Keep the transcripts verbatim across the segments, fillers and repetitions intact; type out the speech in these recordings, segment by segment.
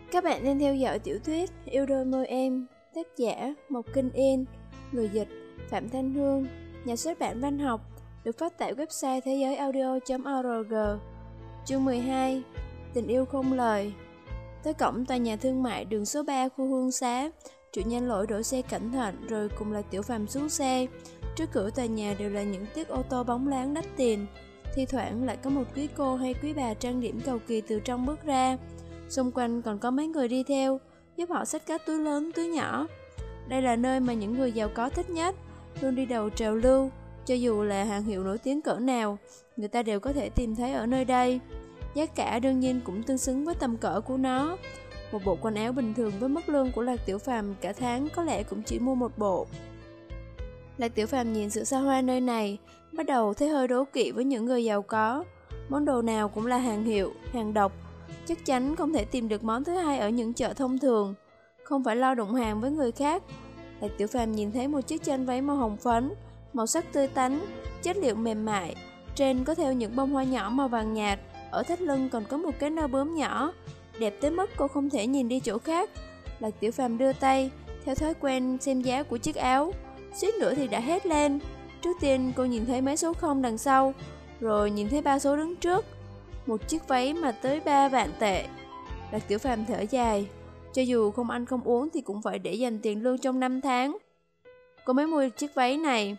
Các bạn đang theo dõi tiểu thuyết Yêu đôi môi em, tác giả Mộc Kinh Yên, người dịch Phạm Thanh Hương, nhà xuất bản Văn học, được phát tại website thế giới audio chấm org. Chương mười hai. Tình yêu không lời. Tới cổng tòa nhà thương mại đường số ba khu Hương Xá, chủ nhân lỗi đổ xe cẩn thận rồi cùng Lạc Tiểu Phàm xuống xe. Trước cửa tòa nhà đều là những chiếc ô tô bóng láng đắt tiền, thi thoảng lại có một quý cô hay quý bà trang điểm cầu kỳ từ trong bước ra. Xung quanh còn có mấy người đi theo, giúp họ xách các túi lớn túi nhỏ. Đây là nơi mà những người giàu có thích nhất, luôn đi đầu trào lưu. Cho dù là hàng hiệu nổi tiếng cỡ nào, người ta đều có thể tìm thấy ở nơi đây. Giá cả đương nhiên cũng tương xứng với tầm cỡ của nó. Một bộ quần áo bình thường với mức lương của Lạc Tiểu Phàm cả tháng có lẽ cũng chỉ mua một bộ. Lạc Tiểu Phàm nhìn sự xa hoa nơi này, bắt đầu thấy hơi đố kỵ với những người giàu có. Món đồ nào cũng là hàng hiệu, hàng độc, chắc chắn không thể tìm được món thứ hai ở những chợ thông thường. Không phải lo đụng hàng với người khác. Lạc Tiểu Phàm nhìn thấy một chiếc chân váy màu hồng phấn, màu sắc tươi tắn, chất liệu mềm mại, trên có theo những bông hoa nhỏ màu vàng nhạt, ở thắt lưng còn có một cái nơ bướm nhỏ, đẹp tới mức cô không thể nhìn đi chỗ khác. Lạc Tiểu Phàm đưa tay, theo thói quen xem giá của chiếc áo, suýt nữa thì đã hét lên. Trước tiên cô nhìn thấy mấy số không đằng sau, rồi nhìn thấy ba số đứng trước. Một chiếc váy mà tới ba vạn tệ. Lạc Tiểu Phàm thở dài, cho dù không ăn không uống thì cũng phải để dành tiền lương trong năm tháng. Cô mới mua chiếc váy này.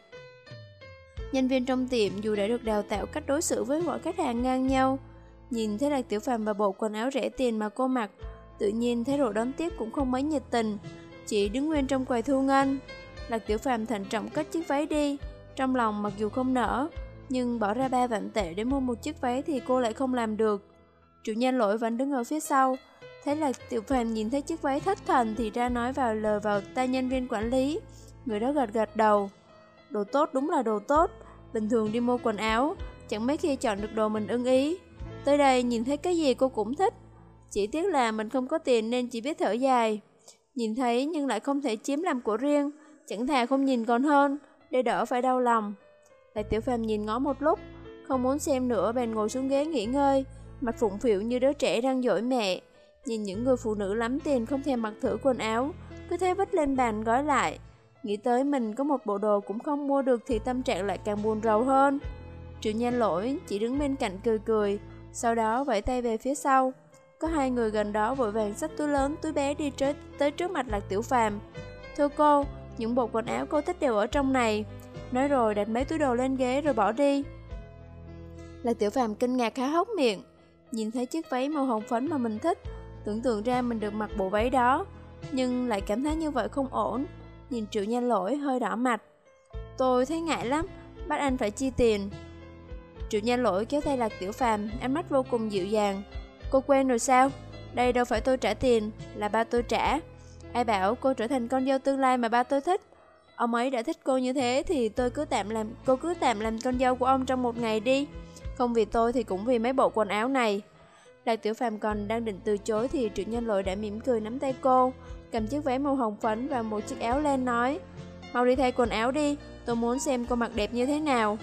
Nhân viên trong tiệm dù đã được đào tạo cách đối xử với mọi khách hàng ngang nhau, nhìn thấy Lạc Tiểu Phàm và bộ quần áo rẻ tiền mà cô mặc, tự nhiên thái độ đón tiếp cũng không mấy nhiệt tình, chỉ đứng nguyên trong quầy thu ngân. Lạc Tiểu Phàm thận trọng cất chiếc váy đi, trong lòng mặc dù không nỡ, nhưng bỏ ra ba vạn tệ để mua một chiếc váy thì cô lại không làm được. Chủ nhân lỗi vẫn đứng ở phía sau, thấy Lạc Tiểu Phàm nhìn thấy chiếc váy thất thần thì ra nói vào lời vào tai nhân viên quản lý. Người đó gật gật đầu. Đồ tốt đúng là đồ tốt, bình thường đi mua quần áo, chẳng mấy khi chọn được đồ mình ưng ý. Tới đây nhìn thấy cái gì cô cũng thích, chỉ tiếc là mình không có tiền nên chỉ biết thở dài. Nhìn thấy nhưng lại không thể chiếm làm của riêng, chẳng thà không nhìn còn hơn, để đỡ phải đau lòng. Lạc Tiểu Phàm nhìn ngó một lúc, không muốn xem nữa bèn ngồi xuống ghế nghỉ ngơi, mặt phụng phịu như đứa trẻ đang dỗi mẹ. Nhìn những người phụ nữ lắm tiền không thèm mặc thử quần áo, cứ thế vứt lên bàn gói lại. Nghĩ tới mình có một bộ đồ cũng không mua được thì tâm trạng lại càng buồn rầu hơn. Chủ nhân lỗi chỉ đứng bên cạnh cười cười, sau đó vẫy tay về phía sau. Có hai người gần đó vội vàng xách túi lớn túi bé đi tới, tới trước mặt Lạc Tiểu Phàm. Thưa cô, những bộ quần áo cô thích đều ở trong này. Nói rồi đặt mấy túi đồ lên ghế rồi bỏ đi. Lạc Tiểu Phàm kinh ngạc há hốc miệng, nhìn thấy chiếc váy màu hồng phấn mà mình thích, tưởng tượng ra mình được mặc bộ váy đó, nhưng lại cảm thấy như vậy không ổn. Nhìn Triệu Nhân Lỗi hơi đỏ mặt. Tôi thấy ngại lắm, bắt anh phải chi tiền. Triệu Nhân Lỗi kéo tay Lạc Tiểu Phàm, ánh mắt vô cùng dịu dàng. Cô quên rồi sao? Đây đâu phải tôi trả tiền, là ba tôi trả. Ai bảo cô trở thành con dâu tương lai mà ba tôi thích? Ông ấy đã thích cô như thế thì tôi cứ tạm làm cô cứ tạm làm con dâu của ông trong một ngày đi. Không vì tôi thì cũng vì mấy bộ quần áo này. Lạc Tiểu Phàm còn đang định từ chối thì Triệu Nhân Lỗi đã mỉm cười nắm tay cô, cầm chiếc váy màu hồng phấn và một chiếc áo lên nói: Mau đi thay quần áo đi, tôi muốn xem cô mặc đẹp như thế nào.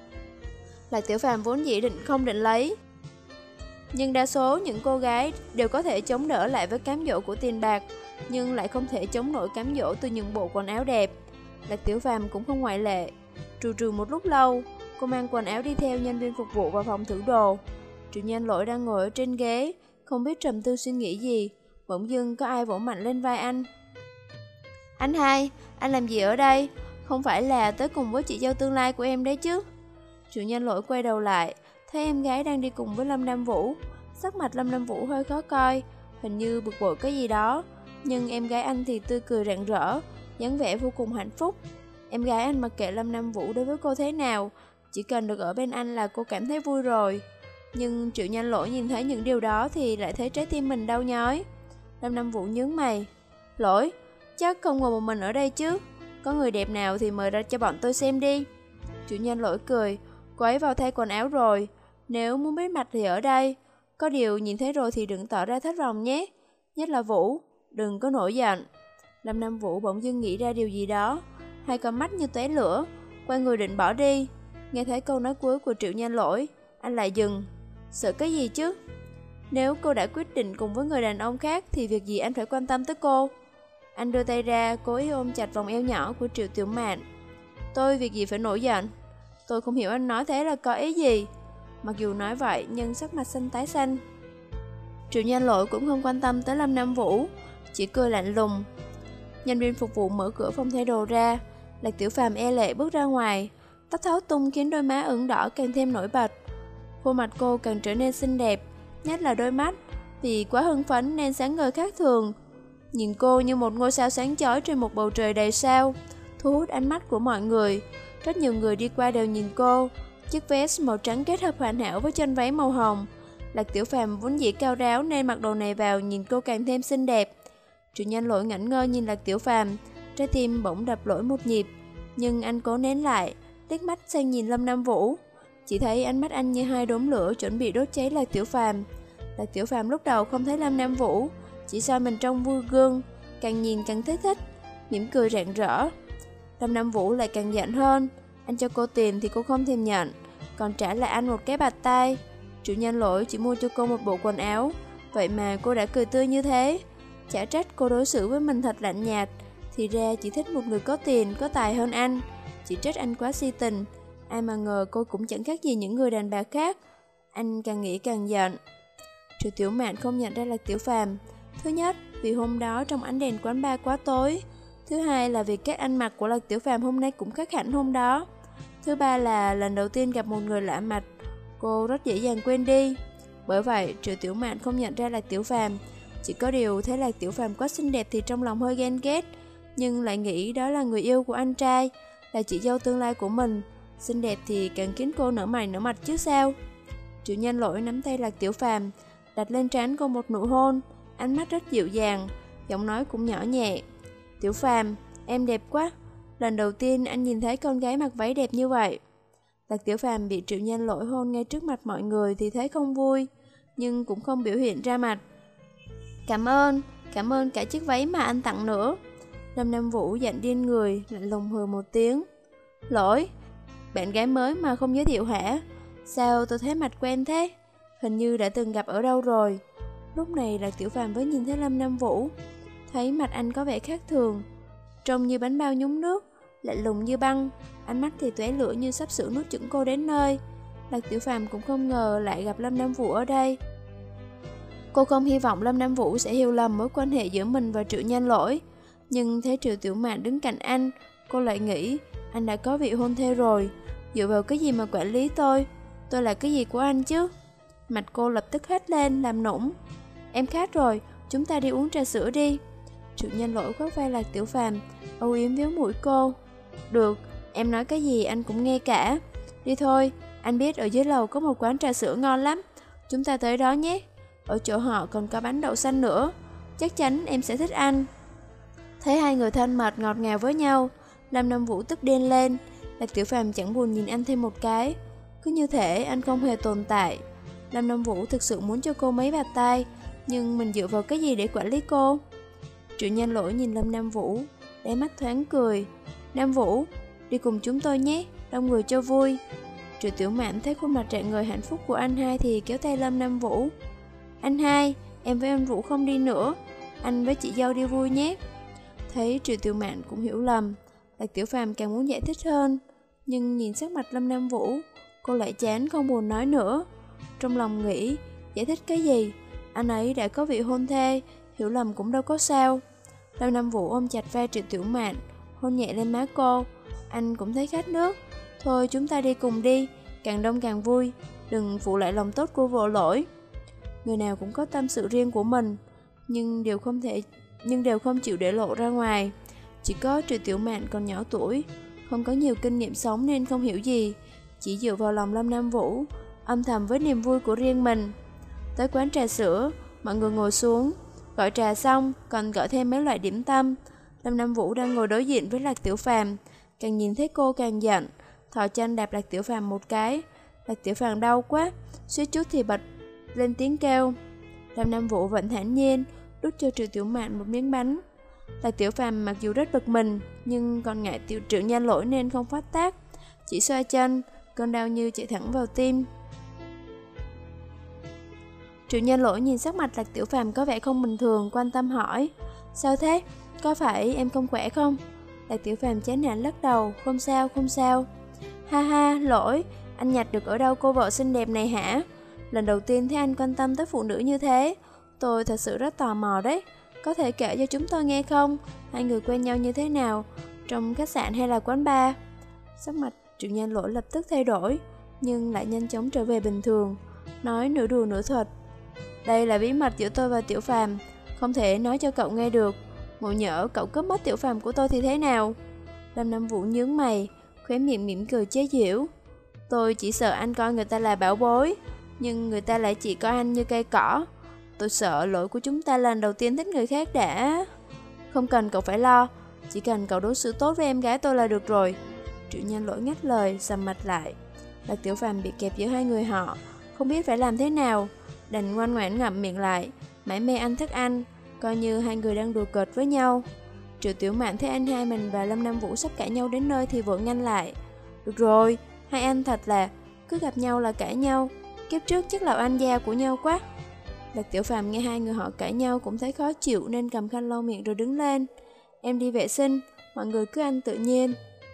Lạc Tiểu Phàm vốn dĩ định không định lấy, nhưng đa số những cô gái đều có thể chống đỡ lại với cám dỗ của tiền bạc, nhưng lại không thể chống nổi cám dỗ từ những bộ quần áo đẹp. Lạc Tiểu Phàm cũng không ngoại lệ. Trù trừ một lúc lâu, cô mang quần áo đi theo nhân viên phục vụ vào phòng thử đồ. Chủ nhân lỗi đang ngồi ở trên ghế, không biết trầm tư suy nghĩ gì. Bỗng dưng có ai vỗ mạnh lên vai anh. Anh hai, anh làm gì ở đây? Không phải là tới cùng với chị dâu tương lai của em đấy chứ? Chủ nhân lỗi quay đầu lại, thấy em gái đang đi cùng với Lâm Nam Vũ. Sắc mặt Lâm Nam Vũ hơi khó coi, hình như bực bội cái gì đó. Nhưng em gái anh thì tươi cười rạng rỡ, dáng vẻ vô cùng hạnh phúc. Em gái anh mặc kệ Lâm Nam Vũ đối với cô thế nào, chỉ cần được ở bên anh là cô cảm thấy vui rồi. Nhưng Triệu Nhân Lỗi nhìn thấy những điều đó thì lại thấy trái tim mình đau nhói. Lâm Nam Vũ nhướng mày. Lỗi, chắc không ngồi một mình ở đây chứ? Có người đẹp nào thì mời ra cho bọn tôi xem đi. Chủ nhân Lỗi cười. Cô ấy vào thay quần áo rồi, nếu muốn biết mặt thì ở đây. Có điều nhìn thấy rồi thì đừng tỏ ra thất vọng nhé. Nhất là Vũ, đừng có nổi giận. Lâm Nam Vũ bỗng dưng nghĩ ra điều gì đó, hai con mắt như tóe lửa, quay người định bỏ đi. Nghe thấy câu nói cuối của Triệu Nhân Lỗi, anh lại dừng. Sợ cái gì chứ? Nếu cô đã quyết định cùng với người đàn ông khác thì việc gì anh phải quan tâm tới cô? Anh đưa tay ra, cố ý ôm chặt vòng eo nhỏ của Triệu Tiểu Mạn. Tôi việc gì phải nổi giận? Tôi không hiểu anh nói thế là có ý gì. Mặc dù nói vậy nhưng sắc mặt xanh tái xanh. Triệu Nhân Lỗi cũng không quan tâm tới Lâm Nam Vũ, chỉ cười lạnh lùng. Nhân viên phục vụ mở cửa phòng thay đồ ra. Lạc Tiểu Phàm e lệ bước ra ngoài, tóc tháo tung khiến đôi má ửng đỏ càng thêm nổi bật. Khuôn mặt cô càng trở nên xinh đẹp, nhất là đôi mắt, vì quá hưng phấn nên sáng ngời khác thường. Nhìn cô như một ngôi sao sáng chói trên một bầu trời đầy sao, thu hút ánh mắt của mọi người. Rất nhiều người đi qua đều nhìn cô. Chiếc vest màu trắng kết hợp hoàn hảo với chân váy màu hồng. Lạc Tiểu Phàm vốn dĩ cao ráo nên mặc đồ này vào nhìn cô càng thêm xinh đẹp. Triệu Nhân Lỗi ngẩn ngơ nhìn Lạc Tiểu Phàm, trái tim bỗng đập lỗi một nhịp, nhưng anh cố nén lại, liếc mắt sang nhìn Lâm Nam Vũ. Chỉ thấy ánh mắt anh như hai đốm lửa chuẩn bị đốt cháy Lạc Tiểu Phàm. Lạc Tiểu Phàm lúc đầu không thấy Lâm Nam Vũ, chỉ soi mình trong vui gương, càng nhìn càng thấy thích, mỉm cười rạng rỡ. Lâm Nam Vũ lại càng giận hơn, anh cho cô tiền thì cô không thèm nhận, còn trả lại anh một cái bạt tay. Triệu Nhân Lỗi chỉ mua cho cô một bộ quần áo, vậy mà cô đã cười tươi như thế. Chả trách cô đối xử với mình thật lạnh nhạt, thì ra chỉ thích một người có tiền, có tài hơn anh. Chỉ trách anh quá si tình, ai mà ngờ cô cũng chẳng khác gì những người đàn bà khác. Anh càng nghĩ càng giận. Triệu Tiểu Mạn không nhận ra Lạc Tiểu Phàm. Thứ nhất, vì hôm đó trong ánh đèn quán bar quá tối. Thứ hai là vì cách ăn mặc của Lạc Tiểu Phàm hôm nay cũng khác hẳn hôm đó. Thứ ba là lần đầu tiên gặp một người lạ mặt, cô rất dễ dàng quên đi. Bởi vậy, Triệu Tiểu Mạn không nhận ra Lạc Tiểu Phàm. Chỉ có điều thấy Lạc Tiểu Phàm quá xinh đẹp thì trong lòng hơi ghen ghét, nhưng lại nghĩ đó là người yêu của anh trai, là chị dâu tương lai của mình. Xinh đẹp thì càng khiến cô nở mày nở mặt chứ sao. Triệu Nhân Lỗi nắm tay Lạc Tiểu Phàm, đặt lên trán cô một nụ hôn, ánh mắt rất dịu dàng, giọng nói cũng nhỏ nhẹ. Tiểu Phàm, em đẹp quá. Lần đầu tiên anh nhìn thấy con gái mặc váy đẹp như vậy. Lạc Tiểu Phàm bị Triệu Nhân Lỗi hôn ngay trước mặt mọi người thì thấy không vui, nhưng cũng không biểu hiện ra mặt. Cảm ơn, cảm ơn cả chiếc váy mà anh tặng nữa. Lâm Nam Vũ giận điên người, lạnh lùng hừ một tiếng. Lỗi, bạn gái mới mà không giới thiệu hả? Sao tôi thấy mặt quen thế? Hình như đã từng gặp ở đâu rồi. Lúc này Lạc Tiểu Phàm mới nhìn thấy Lâm Nam Vũ, thấy mặt anh có vẻ khác thường, trông như bánh bao nhúng nước, lạnh lùng như băng, ánh mắt thì tóe lửa như sắp sửa nuốt chửng cô đến nơi. Lạc Tiểu Phàm cũng không ngờ lại gặp Lâm Nam Vũ ở đây. Cô không hy vọng Lâm Nam Vũ sẽ hiểu lầm mối quan hệ giữa mình và Triệu Nhân Lỗi, nhưng thấy Triệu Tiểu Mạn đứng cạnh anh, cô lại nghĩ anh đã có vị hôn thê rồi, dựa vào cái gì mà quản lý tôi? Tôi là cái gì của anh chứ? Mặt cô lập tức hết lên, làm nũng. Em khát rồi, chúng ta đi uống trà sữa đi. Triệu Nhân Lỗi khoác vai Lạc Tiểu Phàm, âu yếm véo mũi cô. Được, em nói cái gì anh cũng nghe cả. Đi thôi, anh biết ở dưới lầu có một quán trà sữa ngon lắm, chúng ta tới đó nhé. Ở chỗ họ còn có bánh đậu xanh nữa, chắc chắn em sẽ thích ăn. Thấy hai người thân mật ngọt ngào với nhau, Lâm Nam Vũ tức điên lên. Lạc Tiểu Phàm chẳng buồn nhìn anh thêm một cái, cứ như thể anh không hề tồn tại. Lâm Nam Vũ thực sự muốn cho cô mấy bạt tay, nhưng mình dựa vào cái gì để quản lý cô? Triệu Nhân Lỗi nhìn Lâm Nam Vũ, đáy mắt thoáng cười. Nam Vũ, đi cùng chúng tôi nhé, đông người cho vui. Triệu Tiểu Mạn thấy khuôn mặt rạng ngời hạnh phúc của anh hai thì kéo tay Lâm Nam Vũ. Anh hai, em với anh Vũ không đi nữa, anh với chị dâu đi vui nhé. Thấy Triệu Tiểu Mạn cũng hiểu lầm, Lạc Tiểu Phàm càng muốn giải thích hơn, nhưng nhìn sắc mặt Lâm Nam Vũ, cô lại chán không buồn nói nữa. Trong lòng nghĩ, giải thích cái gì? Anh ấy đã có vị hôn thê, hiểu lầm cũng đâu có sao. Lâm Nam Vũ ôm chặt vai Triệu Tiểu Mạn, hôn nhẹ lên má cô. Anh cũng thấy khát nước. Thôi chúng ta đi cùng đi, càng đông càng vui, đừng phụ lại lòng tốt của Vô Lỗi. Người nào cũng có tâm sự riêng của mình, nhưng đều không thể nhưng đều không chịu để lộ ra ngoài. Chỉ có Triệu Tiểu Mạn còn nhỏ tuổi, không có nhiều kinh nghiệm sống nên không hiểu gì, chỉ dựa vào lòng Lâm Nam Vũ, âm thầm với niềm vui của riêng mình. Tới quán trà sữa, mọi người ngồi xuống, gọi trà xong còn gọi thêm mấy loại điểm tâm. Lâm Nam Vũ đang ngồi đối diện với Lạc Tiểu Phàm, càng nhìn thấy cô càng giận, thò chân đạp Lạc Tiểu Phàm một cái. Lạc Tiểu Phàm đau quá, suýt chút thì bật lên tiếng kêu. Lâm Nam Vũ vẫn thản nhiên đút cho Triệu Tiểu Mạn một miếng bánh. Lạc Tiểu Phàm mặc dù rất bực mình, nhưng còn ngại tiểu Triệu Nhân Lỗi nên không phát tác, chỉ xoa chân, cơn đau như chạy thẳng vào tim. Triệu Nhân Lỗi nhìn sắc mặt Lạc Tiểu Phàm có vẻ không bình thường, quan tâm hỏi: Sao thế? Có phải em không khỏe không? Lạc Tiểu Phàm chán nản lắc đầu: Không sao, không sao. Ha ha, Lỗi, anh nhặt được ở đâu cô vợ xinh đẹp này hả? Lần đầu tiên thấy anh quan tâm tới phụ nữ như thế. Tôi thật sự rất tò mò đấy. Có thể kể cho chúng tôi nghe không? Hai người quen nhau như thế nào? Trong khách sạn hay là quán bar? Sắc mặt Triệu Nhân Lỗi lập tức thay đổi, nhưng lại nhanh chóng trở về bình thường, nói nửa đùa nửa thật: Đây là bí mật giữa tôi và Tiểu Phàm, không thể nói cho cậu nghe được. Ngộ nhỡ cậu cướp mất Tiểu Phàm của tôi thì thế nào? Lâm Nam Vũ nhướng mày, khóe miệng mỉm cười chế giễu: Tôi chỉ sợ anh coi người ta là bảo bối, nhưng người ta lại chỉ coi anh như cây cỏ. Tôi sợ lỗi của chúng ta lần đầu tiên thích người khác đã. Không cần cậu phải lo, chỉ cần cậu đối xử tốt với em gái tôi là được rồi. Triệu Nhân Lỗi ngắt lời, sầm mặt lại. Lạc Tiểu Phàm bị kẹp giữa hai người họ, không biết phải làm thế nào, đành ngoan ngoãn ngậm miệng lại, mải mê ăn thức ăn, coi như hai người đang đùa cợt với nhau. Triệu Tiểu Mạn thấy anh hai mình và Lâm Nam Vũ sắp cãi nhau đến nơi thì vội ngăn lại: Được rồi, hai anh thật là cứ gặp nhau là cãi nhau, kiếp trước chắc là oan gia của nhau quá. Lạc Tiểu Phàm nghe hai người họ cãi nhau cũng thấy khó chịu nên cầm khăn lau miệng rồi đứng lên: Em đi vệ sinh, mọi người cứ ăn tự nhiên.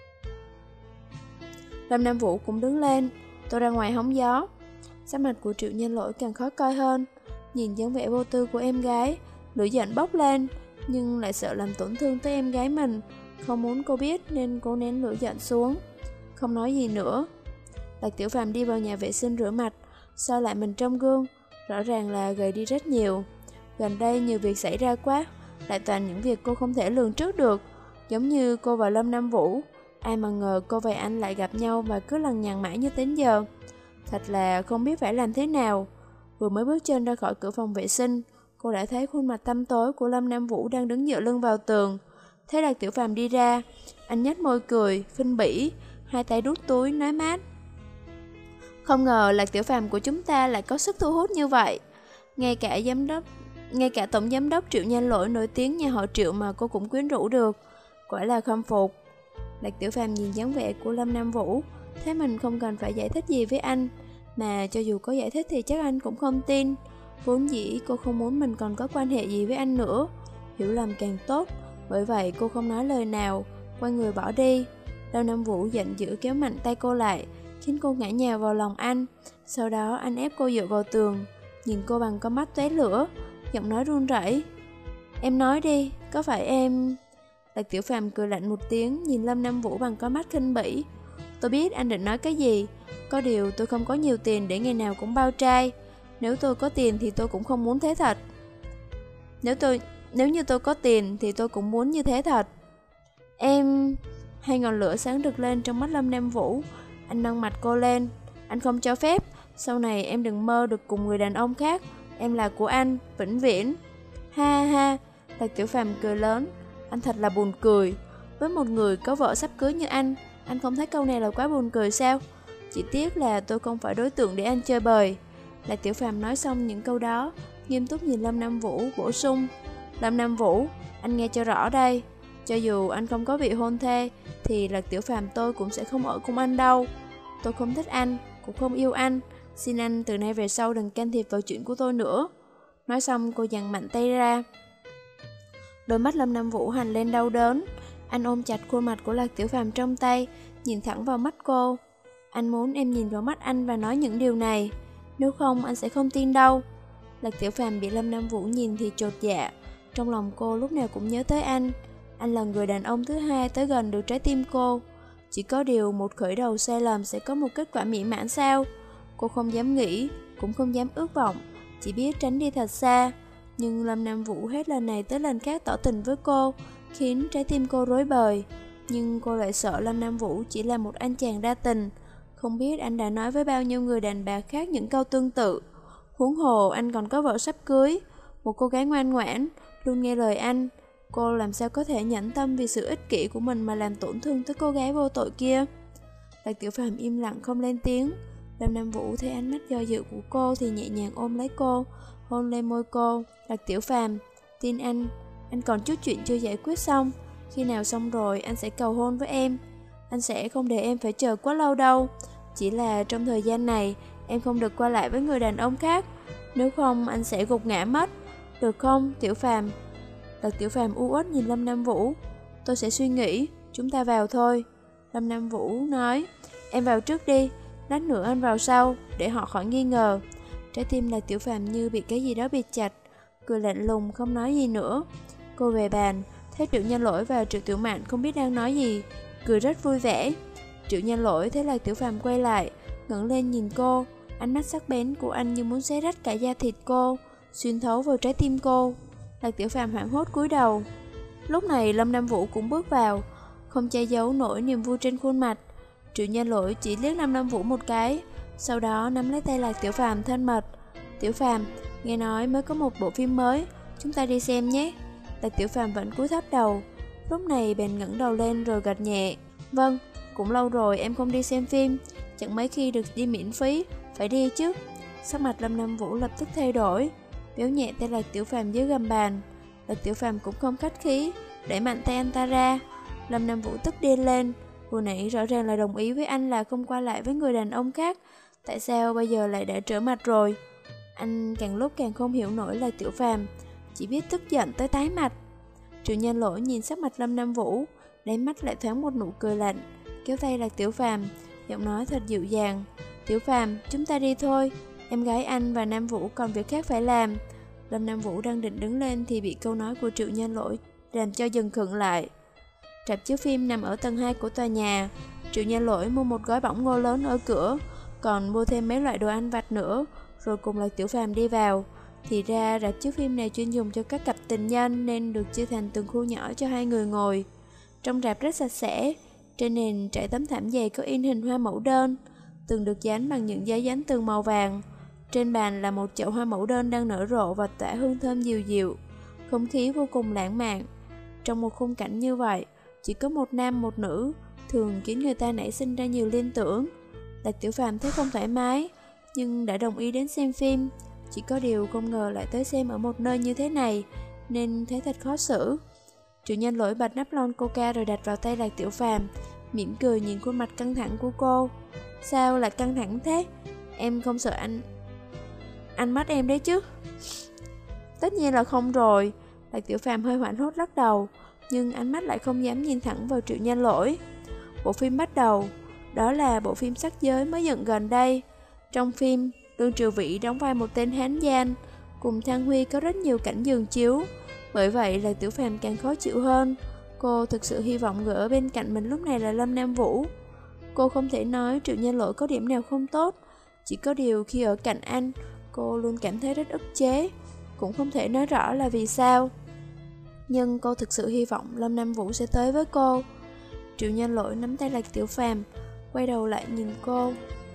Lâm Nam Vũ cũng đứng lên: Tôi ra ngoài hóng gió. Sắc mặt của Triệu Nhân Lỗi càng khó coi hơn, nhìn dáng vẻ vô tư của em gái, lửa giận bốc lên, nhưng lại sợ làm tổn thương tới em gái mình, không muốn cô biết nên cô nén lửa giận xuống, không nói gì nữa. Lạc Tiểu Phàm đi vào nhà vệ sinh rửa mặt, soi lại mình trong gương, rõ ràng là gầy đi rất nhiều. Gần đây nhiều việc xảy ra quá, lại toàn những việc cô không thể lường trước được, giống như cô và Lâm Nam Vũ. Ai mà ngờ cô và anh lại gặp nhau và cứ lằng nhằng mãi như đến giờ. Thật là không biết phải làm thế nào. Vừa mới bước chân ra khỏi cửa phòng vệ sinh, cô đã thấy khuôn mặt tăm tối của Lâm Nam Vũ đang đứng dựa lưng vào tường. Thấy Lạc Tiểu Phàm đi ra, anh nhếch môi cười, khinh bỉ, hai tay đút túi, nói mát: Không ngờ Lạc Tiểu Phàm của chúng ta lại có sức thu hút như vậy. Ngay cả giám đốc, ngay cả tổng giám đốc Triệu Nhân Lỗi nổi tiếng nhà họ Triệu mà cô cũng quyến rũ được. Quả là khâm phục. Lạc Tiểu Phàm nhìn dáng vẻ của Lâm Nam Vũ, thấy mình không cần phải giải thích gì với anh, mà cho dù có giải thích thì chắc anh cũng không tin. Vốn dĩ cô không muốn mình còn có quan hệ gì với anh nữa, hiểu lầm càng tốt, bởi vậy cô không nói lời nào, quay người bỏ đi. Lâm Nam Vũ giận dữ kéo mạnh tay cô lại, khiến cô ngã nhào vào lòng anh. Sau đó anh ép cô dựa vào tường, nhìn cô bằng con mắt tóe lửa, giọng nói run rẩy: Em nói đi, có phải em... Lạc Tiểu Phàm cười lạnh một tiếng, nhìn Lâm Nam Vũ bằng con mắt khinh bỉ: Tôi biết anh định nói cái gì, có điều tôi không có nhiều tiền để ngày nào cũng bao trai. Nếu tôi có tiền thì tôi cũng không muốn thế thật. Nếu tôi nếu như tôi có tiền thì tôi cũng muốn như thế thật. Em... Hai ngọn lửa sáng rực lên trong mắt Lâm Nam Vũ. Anh nâng mặt cô lên: Anh không cho phép. Sau này em đừng mơ được cùng người đàn ông khác. Em là của anh, vĩnh viễn. Ha ha. Lạc Tiểu Phàm cười lớn: Anh thật là buồn cười. Với một người có vợ sắp cưới như anh, anh không thấy câu này là quá buồn cười sao? Chỉ tiếc là tôi không phải đối tượng để anh chơi bời. Lạc Tiểu Phàm nói xong những câu đó, nghiêm túc nhìn Lâm Nam Vũ, bổ sung: Lâm Nam Vũ, anh nghe cho rõ đây. Cho dù anh không có vị hôn thê, thì Lạc Tiểu Phàm tôi cũng sẽ không ở cùng anh đâu. Tôi không thích anh, cũng không yêu anh. Xin anh từ nay về sau đừng can thiệp vào chuyện của tôi nữa. Nói xong cô giằng mạnh tay ra. Đôi mắt Lâm Nam Vũ hành lên đau đớn. Anh ôm chặt khuôn mặt của Lạc Tiểu Phàm trong tay, nhìn thẳng vào mắt cô. Anh muốn em nhìn vào mắt anh và nói những điều này, nếu không anh sẽ không tin đâu. Lạc Tiểu Phàm bị Lâm Nam Vũ nhìn thì chột dạ. Trong lòng cô lúc nào cũng nhớ tới anh. Anh là người đàn ông thứ hai tới gần được trái tim cô. Chỉ có điều một khởi đầu sai lầm sẽ có một kết quả mỹ mãn sao? Cô không dám nghĩ, cũng không dám ước vọng, chỉ biết tránh đi thật xa. Nhưng Lâm Nam Vũ hết lần này tới lần khác tỏ tình với cô, khiến trái tim cô rối bời. Nhưng cô lại sợ Lâm Nam Vũ chỉ là một anh chàng đa tình. Không biết anh đã nói với bao nhiêu người đàn bà khác những câu tương tự. Huống hồ anh còn có vợ sắp cưới, một cô gái ngoan ngoãn, luôn nghe lời anh. Cô làm sao có thể nhẫn tâm vì sự ích kỷ của mình mà làm tổn thương tới cô gái vô tội kia? Lạc Tiểu Phàm im lặng không lên tiếng. Lâm Nam Vũ thấy ánh mắt do dự của cô thì nhẹ nhàng ôm lấy cô, hôn lên môi cô. Lạc Tiểu Phàm, tin anh, anh còn chút chuyện chưa giải quyết xong. Khi nào xong rồi anh sẽ cầu hôn với em. Anh sẽ không để em phải chờ quá lâu đâu. Chỉ là trong thời gian này em không được qua lại với người đàn ông khác, nếu không anh sẽ gục ngã mất. Được không, Tiểu Phàm? Lạc Tiểu Phàm u uất nhìn Lâm Nam Vũ. Tôi sẽ suy nghĩ, chúng ta vào thôi. Lâm Nam Vũ nói, em vào trước đi, lát nữa anh vào sau, để họ khỏi nghi ngờ. Trái tim Lạc Tiểu Phàm như bị cái gì đó bịt chặt, cười lạnh lùng không nói gì nữa. Cô về bàn, thấy Triệu Nhân Lỗi và Triệu Tiểu Mạn không biết đang nói gì, cười rất vui vẻ. Triệu Nhân Lỗi thấy Lạc Tiểu Phàm quay lại, ngẩng lên nhìn cô, ánh mắt sắc bén của anh như muốn xé rách cả da thịt cô, xuyên thấu vào trái tim cô. Lạc Tiểu Phàm hoảng hốt cúi đầu. Lúc này Lâm Nam Vũ cũng bước vào, không che giấu nổi niềm vui trên khuôn mặt. Triệu Nhân Lỗi chỉ liếc Lâm Nam Vũ một cái, sau đó nắm lấy tay Lạc Tiểu Phàm thân mật. Tiểu Phàm, nghe nói mới có một bộ phim mới, chúng ta đi xem nhé. Lạc Tiểu Phàm vẫn cúi thấp đầu, lúc này bèn ngẩng đầu lên rồi gật nhẹ. Vâng, cũng lâu rồi em không đi xem phim, chẳng mấy khi được đi miễn phí, phải đi chứ. Sắc mặt Lâm Nam Vũ lập tức thay đổi, béo nhẹ tay Lạc Tiểu Phàm dưới gầm bàn. Lạc Tiểu Phàm cũng không khách khí, đẩy mạnh tay anh ta ra. Lâm Nam Vũ tức điên lên, vừa nãy rõ ràng là đồng ý với anh là không qua lại với người đàn ông khác, tại sao bây giờ lại đã trở mặt rồi? Anh càng lúc càng không hiểu nổi Lạc Tiểu Phàm, chỉ biết tức giận tới tái mặt. Triệu Nhân Lỗi nhìn sắc mặt Lâm Nam Vũ, đáy mắt lại thoáng một nụ cười lạnh, kéo tay Lạc Tiểu Phàm, giọng nói thật dịu dàng. Tiểu Phàm, chúng ta đi thôi, em gái anh và Nam Vũ còn việc khác phải làm. Lâm Nam Vũ đang định đứng lên thì bị câu nói của Triệu Nhân Lỗi làm cho dừng khựng lại. Rạp chiếu phim nằm ở tầng hai của tòa nhà. Triệu Nhân Lỗi mua một gói bỏng ngô lớn ở cửa, còn mua thêm mấy loại đồ ăn vặt nữa, rồi cùng Lạc Tiểu Phàm đi vào. Thì ra rạp chiếu phim này chuyên dùng cho các cặp tình nhân nên được chia thành từng khu nhỏ cho hai người ngồi. Trong rạp rất sạch sẽ, trên nền trải tấm thảm dày có in hình hoa mẫu đơn, tường được dán bằng những giấy dán tường màu vàng. Trên bàn là một chậu hoa mẫu đơn đang nở rộ và tỏa hương thơm dịu dịu, không khí vô cùng lãng mạn. Trong một khung cảnh như vậy, chỉ có một nam một nữ, thường khiến người ta nảy sinh ra nhiều liên tưởng. Lạc Tiểu Phàm thấy không thoải mái, nhưng đã đồng ý đến xem phim. Chỉ có điều không ngờ lại tới xem ở một nơi như thế này, nên thấy thật khó xử. Triệu Nhân Lỗi bật nắp lon coca rồi đặt vào tay Lạc Tiểu Phàm, mỉm cười nhìn khuôn mặt căng thẳng của cô. Sao lại căng thẳng thế? Em không sợ anh anh mất em đấy chứ? Tất nhiên là không rồi. Lạc Tiểu Phàm hơi hoảng hốt lắc đầu, nhưng ánh mắt lại không dám nhìn thẳng vào Triệu Nhân Lỗi. Bộ phim bắt đầu. Đó là bộ phim sắc giới mới dựng gần đây. Trong phim, Lương Triều Vĩ đóng vai một tên hán gian, cùng Thang Huy có rất nhiều cảnh giường chiếu. Bởi vậy Lạc Tiểu Phàm càng khó chịu hơn. Cô thực sự hy vọng người ở bên cạnh mình lúc này là Lâm Nam Vũ. Cô không thể nói Triệu Nhân Lỗi có điểm nào không tốt, chỉ có điều khi ở cạnh anh, cô luôn cảm thấy rất ức chế, cũng không thể nói rõ là vì sao. Nhưng cô thực sự hy vọng Lâm Nam Vũ sẽ tới với cô. Triệu Nhân Lỗi nắm tay Lạc Tiểu Phàm, quay đầu lại nhìn cô,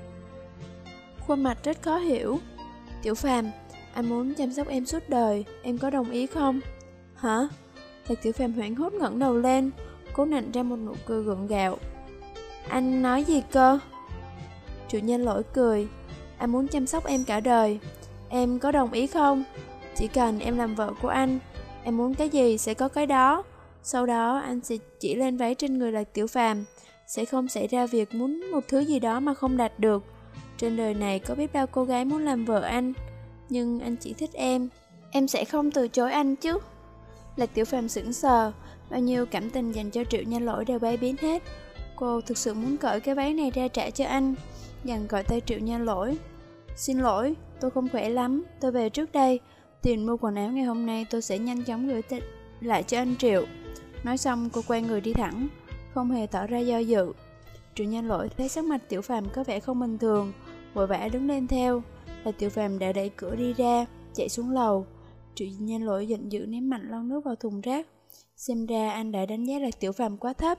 khuôn mặt rất khó hiểu. Tiểu Phàm, anh muốn chăm sóc em suốt đời, em có đồng ý không? Hả? Lạc Tiểu Phàm hoảng hốt ngẩng đầu lên, cố nặn ra một nụ cười gượng gạo. Anh nói gì cơ? Triệu Nhân Lỗi cười. Anh muốn chăm sóc em cả đời, em có đồng ý không? Chỉ cần em làm vợ của anh, em muốn cái gì sẽ có cái đó. Sau đó anh sẽ chỉ lên váy trên người Lạc Tiểu Phàm, sẽ không xảy ra việc muốn một thứ gì đó mà không đạt được. Trên đời này có biết bao cô gái muốn làm vợ anh, nhưng anh chỉ thích em. Em sẽ không từ chối anh chứ? Lạc Tiểu Phàm sững sờ, bao nhiêu cảm tình dành cho Triệu Nhân Lỗi đều bay biến hết. Cô thực sự muốn cởi cái váy này ra trả cho anh. Dằn gọi tay Triệu Nhân Lỗi. Xin lỗi, tôi không khỏe lắm, tôi về trước đây. Tiền mua quần áo ngày hôm nay tôi sẽ nhanh chóng gửi t- lại cho anh Triệu. Nói xong cô quay người đi thẳng, không hề tỏ ra do dự. Triệu Nhân Lỗi thấy sắc mặt Tiểu Phàm có vẻ không bình thường, vội vã đứng lên theo. Là Tiểu Phàm đã đẩy cửa đi ra, chạy xuống lầu. Triệu Nhân Lỗi giận dữ ném mạnh lon nước vào thùng rác. Xem ra anh đã đánh giá Lạc Tiểu Phàm quá thấp.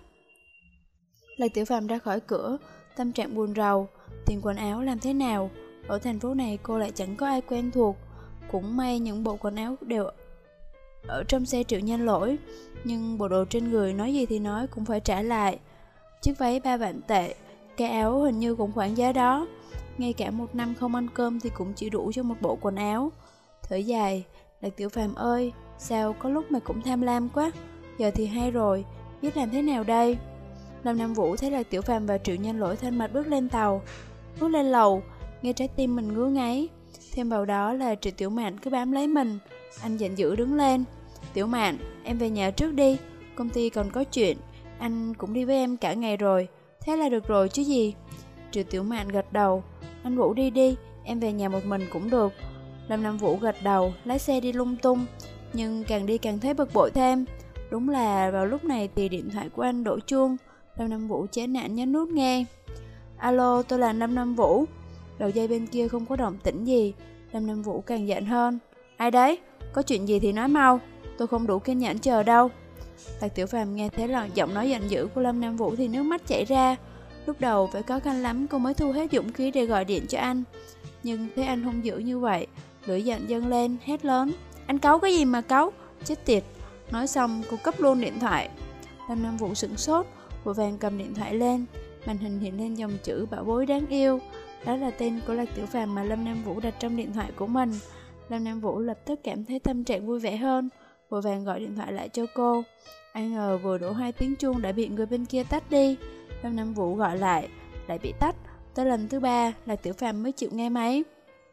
Lạc Tiểu Phàm ra khỏi cửa, tâm trạng buồn rầu. Tiền quần áo làm thế nào? Ở thành phố này cô lại chẳng có ai quen thuộc. Cũng may những bộ quần áo đều ở trong xe Triệu Nhân Lỗi, nhưng bộ đồ trên người nói gì thì nói cũng phải trả lại. Chiếc váy ba vạn tệ, cái áo hình như cũng khoảng giá đó. Ngay cả một năm không ăn cơm thì cũng chỉ đủ cho một bộ quần áo. Thở dài, Lạc Tiểu Phàm ơi, sao có lúc mày cũng tham lam quá. Giờ thì hay rồi, biết làm thế nào đây? Lâm Nam Vũ thấy Lạc Tiểu Phàm và Triệu Nhân Lỗi thân mật bước lên tàu, bước lên lầu. nghe trái tim mình ngứa ngáy. Thêm vào đó là Triệu Tiểu Mạn cứ bám lấy mình. Anh giận dữ đứng lên. Tiểu Mạn, em về nhà trước đi, công ty còn có chuyện, anh cũng đi với em cả ngày rồi, thế là được rồi chứ gì. Triệu Tiểu Mạn gật đầu. Anh Vũ đi đi, em về nhà một mình cũng được. Lâm Nam Vũ gật đầu, lái xe đi lung tung, nhưng càng đi càng thấy bực bội thêm. Đúng là vào lúc này thì điện thoại của anh đổ chuông. Lâm Nam Vũ chán nản nhấn nút nghe. Alo, tôi là Lâm Nam Vũ. Đầu dây bên kia không có động tĩnh gì. Lâm Nam Vũ càng giận hơn. Ai đấy? Có chuyện gì thì nói mau, tôi không đủ kiên nhẫn chờ đâu. Lạc Tiểu Phàm nghe thấy là giọng nói giận dữ của Lâm Nam Vũ thì nước mắt chảy ra. Lúc đầu phải khó khăn lắm cô mới thu hết dũng khí để gọi điện cho anh. Nhưng thấy anh hung dữ như vậy, lửa giận dâng lên, hét lớn. Anh cáu cái gì mà cáu? Chết tiệt. Nói xong cô cấp luôn điện thoại. Lâm Nam Vũ sửng sốt, vội vàng cầm điện thoại lên. Màn hình hiện lên dòng chữ bảo bối đáng yêu. Đó là tên của Lạc Tiểu Phàm mà Lâm Nam Vũ đặt trong điện thoại của mình. Lâm Nam Vũ lập tức cảm thấy tâm trạng vui vẻ hơn, vội vàng gọi điện thoại lại cho cô. Ai ngờ vừa đổ hai tiếng chuông đã bị người bên kia tắt đi. Lâm Nam Vũ gọi lại, lại bị tắt. Tới lần thứ ba, Lạc Tiểu Phàm mới chịu nghe máy.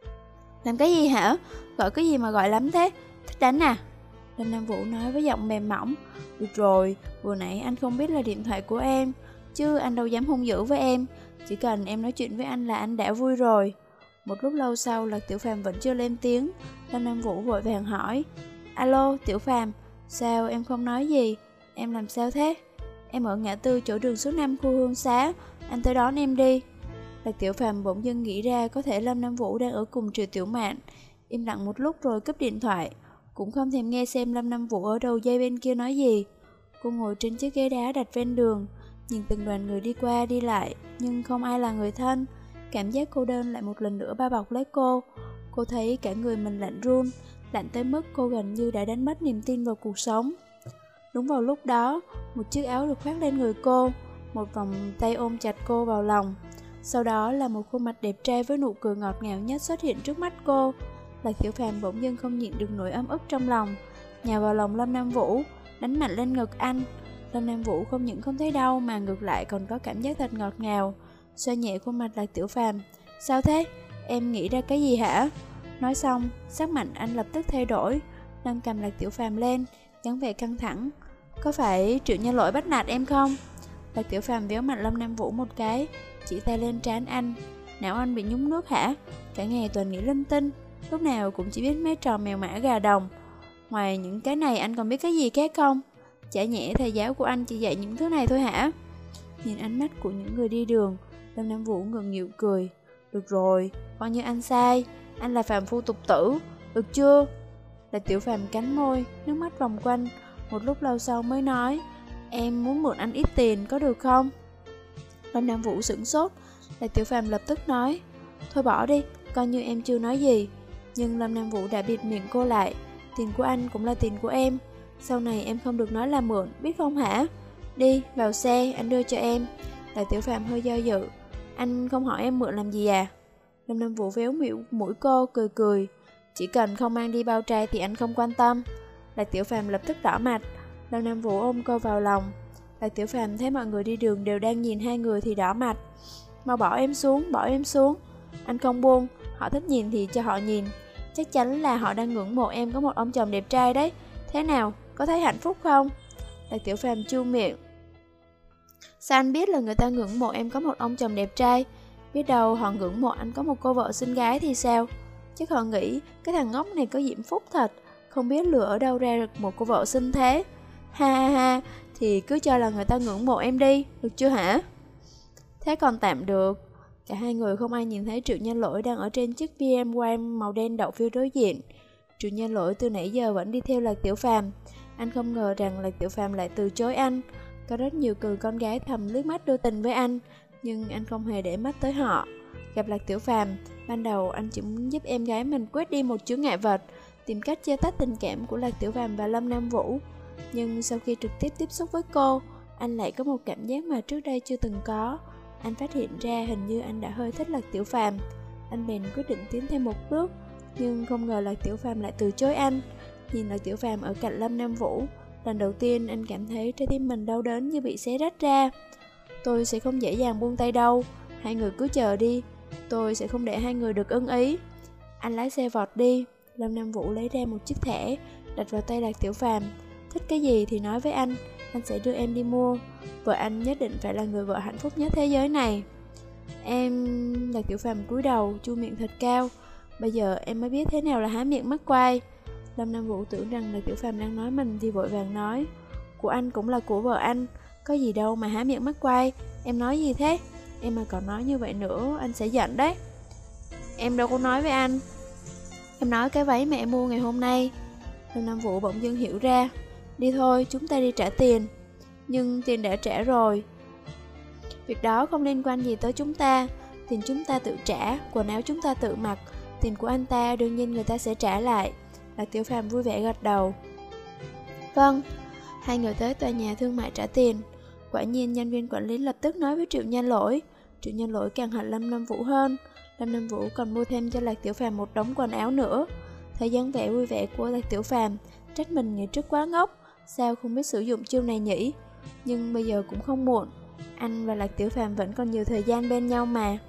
Làm cái gì hả? Gọi cái gì mà gọi lắm thế? Thích đánh à? Lâm Nam Vũ nói với giọng mềm mỏng. Được rồi, vừa nãy anh không biết là điện thoại của em, chứ anh đâu dám hung dữ với em. Chỉ cần em nói chuyện với anh là anh đã vui rồi. Một lúc lâu sau, Lạc Tiểu Phàm vẫn chưa lên tiếng. Lâm Nam Vũ vội vàng hỏi. Alo, Tiểu Phàm, sao em không nói gì? Em làm sao thế? Em ở ngã tư chỗ đường số năm khu Hương Xá, anh tới đón em đi. Lạc Tiểu Phàm bỗng dưng nghĩ ra có thể Lâm Nam Vũ đang ở cùng Triệu Tiểu Mạn. Im lặng một lúc rồi cúp điện thoại, cũng không thèm nghe xem Lâm Nam Vũ ở đầu dây bên kia nói gì. Cô ngồi trên chiếc ghế đá đặt ven đường, nhìn từng đoàn người đi qua đi lại, nhưng không ai là người thân. Cảm giác cô đơn lại một lần nữa bao bọc lấy cô. Cô thấy cả người mình lạnh run, lạnh tới mức cô gần như đã đánh mất niềm tin vào cuộc sống. Đúng vào lúc đó, một chiếc áo được khoác lên người cô, một vòng tay ôm chặt cô vào lòng. Sau đó là một khuôn mặt đẹp trai với nụ cười ngọt ngào nhất xuất hiện trước mắt cô. Lạc Tiểu Phàm bỗng dưng không nhịn được nỗi ấm ức trong lòng, nhào vào lòng Lâm Nam Vũ, đánh mạnh lên ngực anh. Lâm Nam Vũ không những không thấy đau mà ngược lại còn có cảm giác thật ngọt ngào, xoa nhẹ khuôn mặt Lạc Tiểu Phàm. Sao thế? Em nghĩ ra cái gì hả? Nói xong, sắc mặt anh lập tức thay đổi, nâng cầm Lạc Tiểu Phàm lên, dáng vẻ căng thẳng. Có phải Triệu Nhân Lỗi bắt nạt em không? Lạc Tiểu Phàm véo mặt Lâm Nam Vũ một cái, chỉ tay lên trán anh. Não anh bị nhúng nước hả? Cả ngày toàn nghĩ linh tinh, lúc nào cũng chỉ biết mấy trò mèo mã gà đồng. Ngoài những cái này anh còn biết cái gì khác không? Chả nhẽ thầy giáo của anh chỉ dạy những thứ này thôi hả? Nhìn ánh mắt của những người đi đường, Lâm Nam Vũ ngượng nghịu cười. Được rồi, coi như anh sai, anh là phàm phu tục tử, được chưa? Lạc Tiểu Phàm cắn môi, nước mắt vòng quanh. Một lúc lâu sau mới nói, em muốn mượn anh ít tiền có được không? Lâm Nam Vũ sửng sốt. Lạc Tiểu Phàm lập tức nói, thôi bỏ đi, coi như em chưa nói gì. Nhưng Lâm Nam Vũ đã bịt miệng cô lại. Tiền của anh cũng là tiền của em, sau này em không được nói là mượn, biết không hả? Đi, vào xe, anh đưa cho em. Lạc Tiểu Phàm hơi do dự. Anh không hỏi em mượn làm gì à? Lâm Nam Vũ véo miệng mũi cô, cười cười. Chỉ cần không mang đi bao trai thì anh không quan tâm. Lạc Tiểu Phàm lập tức đỏ mặt. Lâm Nam Vũ ôm cô vào lòng. Lạc Tiểu Phàm thấy mọi người đi đường đều đang nhìn hai người thì đỏ mặt. Mau bỏ em xuống, bỏ em xuống. Anh không buông, họ thích nhìn thì cho họ nhìn. Chắc chắn là họ đang ngưỡng mộ em có một ông chồng đẹp trai đấy. Thế nào, có thấy hạnh phúc không? Lạc Tiểu Phàm chu miệng. Sao anh biết là người ta ngưỡng mộ em có một ông chồng đẹp trai? Biết đâu họ ngưỡng mộ anh có một cô vợ xinh gái thì sao? Chắc họ nghĩ cái thằng ngốc này có diễm phúc thật, không biết lừa ở đâu ra được một cô vợ xinh thế. Ha ha ha, thì cứ cho là người ta ngưỡng mộ em đi, được chưa hả? Thế còn tạm được. Cả hai người không ai nhìn thấy Triệu Nhân Lỗi đang ở trên chiếc bê em vê màu đen đậu phía đối diện. Triệu Nhân Lỗi từ nãy giờ vẫn đi theo Lạc Tiểu Phàm. Anh không ngờ rằng Lạc Tiểu Phàm lại từ chối anh. Có rất nhiều cừ con gái thầm liếc mắt đưa tình với anh, nhưng anh không hề để mắt tới họ. Gặp Lạc Tiểu Phàm, ban đầu anh chỉ muốn giúp em gái mình quét đi một chướng ngại vật, tìm cách chia tách tình cảm của Lạc Tiểu Phàm và Lâm Nam Vũ. Nhưng sau khi trực tiếp tiếp xúc với cô, anh lại có một cảm giác mà trước đây chưa từng có. Anh phát hiện ra hình như anh đã hơi thích Lạc Tiểu Phàm. Anh bèn quyết định tiến thêm một bước, nhưng không ngờ Lạc Tiểu Phàm lại từ chối anh. Nhìn Lạc Tiểu Phàm ở cạnh Lâm Nam Vũ, lần đầu tiên anh cảm thấy trái tim mình đau đớn như bị xé rách ra. Tôi sẽ không dễ dàng buông tay đâu, hai người cứ chờ đi, Tôi sẽ không để hai người được ưng ý. Anh lái xe vọt đi. Lâm Nam Vũ lấy ra một chiếc thẻ, đặt vào tay Lạc Tiểu Phàm. Thích cái gì thì nói với anh, anh sẽ đưa em đi mua. Vợ anh nhất định phải là người vợ hạnh phúc nhất thế giới này. Em... Lạc Tiểu Phàm cúi đầu, chu miệng thật cao. Bây giờ em mới biết thế nào là há miệng mắc quai. Lâm Nam Vũ tưởng rằng Lạc Tiểu Phàm đang nói mình thì vội vàng nói, của anh cũng là của vợ anh, có gì đâu mà há miệng mắc quai. Em nói gì thế? Em mà còn nói như vậy nữa, anh sẽ giận đấy. Em đâu có nói với anh. Em nói cái váy mẹ mua ngày hôm nay. Lâm Nam Vũ bỗng dưng hiểu ra. Đi thôi, chúng ta đi trả tiền. Nhưng tiền đã trả rồi. Việc đó không liên quan gì tới chúng ta. Tiền chúng ta tự trả, quần áo chúng ta tự mặc. Tiền của anh ta đương nhiên người ta sẽ trả lại. Lạc Tiểu Phàm vui vẻ gật đầu. Vâng. Hai người tới tòa nhà thương mại trả tiền. Quả nhiên nhân viên quản lý lập tức nói với Triệu Nhân Lỗi. Triệu Nhân Lỗi càng hận Lâm Nam Vũ hơn. Lâm Nam Vũ còn mua thêm cho Lạc Tiểu Phàm một đống quần áo nữa. Thấy dáng vẻ vui vẻ của Lạc Tiểu Phàm, trách mình ngày trước quá ngốc, sao không biết sử dụng chiêu này nhỉ? Nhưng bây giờ cũng không muộn. Anh và Lạc Tiểu Phàm vẫn còn nhiều thời gian bên nhau mà.